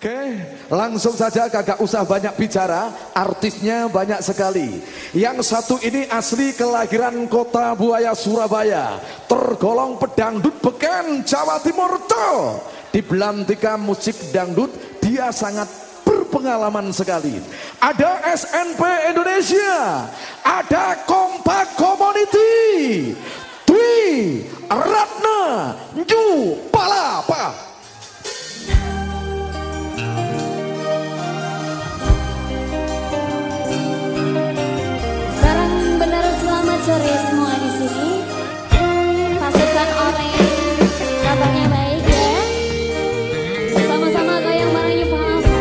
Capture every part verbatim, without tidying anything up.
Oke, langsung saja kagak usah banyak bicara, artisnya banyak sekali. Yang satu ini asli kelahiran Kota Buaya Surabaya, tergolong pedangdut beken Jawa Timur tuh. Di belantika musik dangdut dia sangat berpengalaman sekali. Ada S N P Indonesia, ada Kompak Community, Dwi Ratna Nju Palapa. Selamat sore semua di sini. Pasukan orang yang kabarnya baik ya. Sama-sama kayak marahnya apa?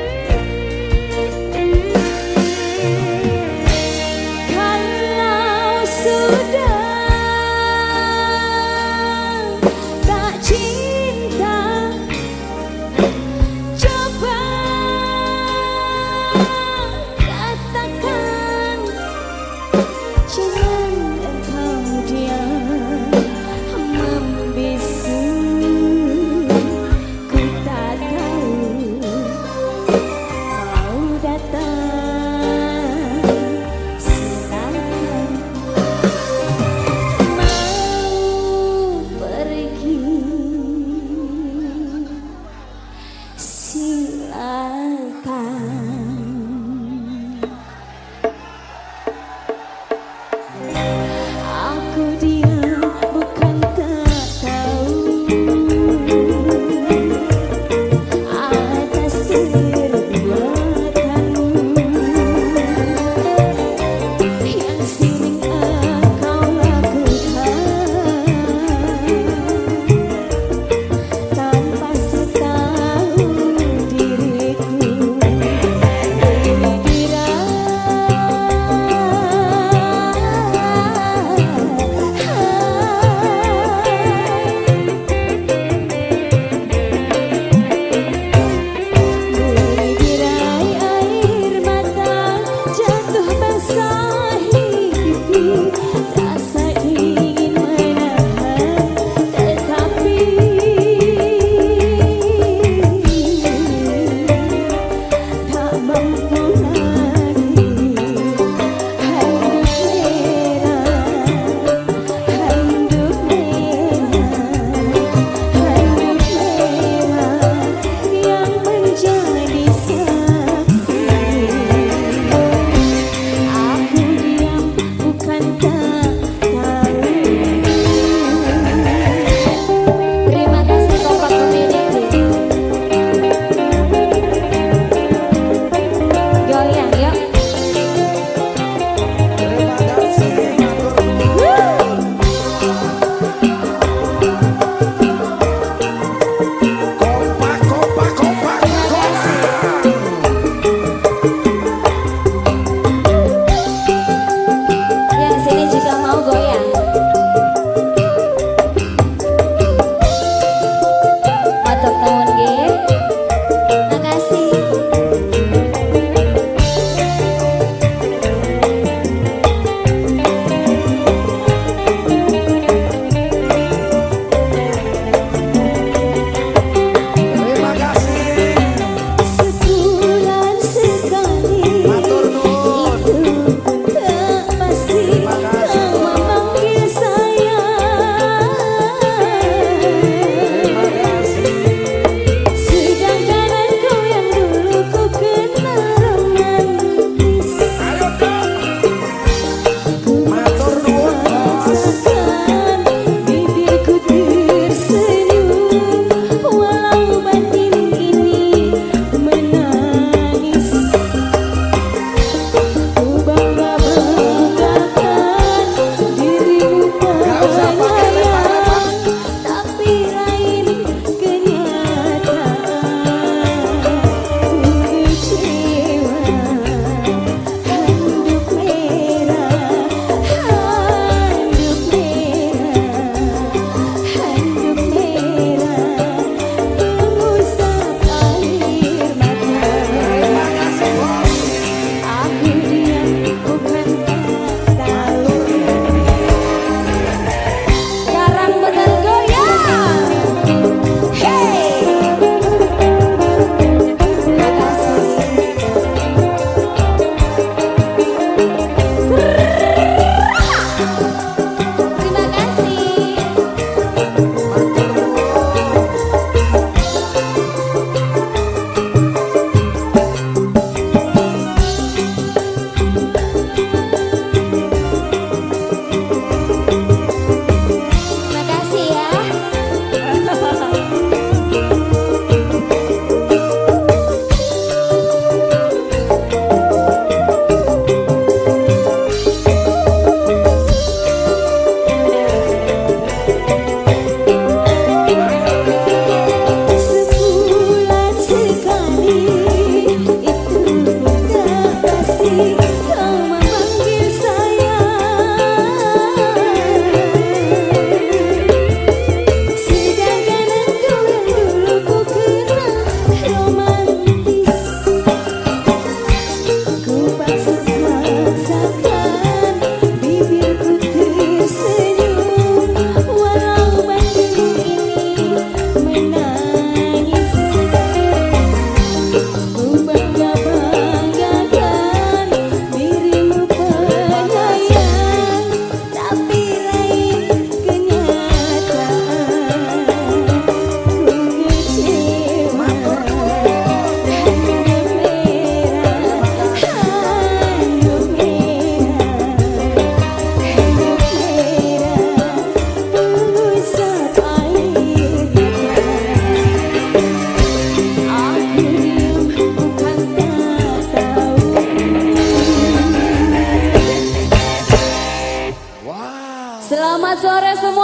Kalau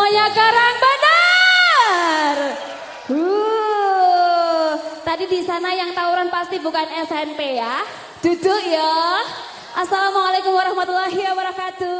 semuanya Karang Bandar. Uh, tadi di sana yang tawuran pasti bukan S N P ya. Duduk ya. Assalamualaikum warahmatullahi wabarakatuh.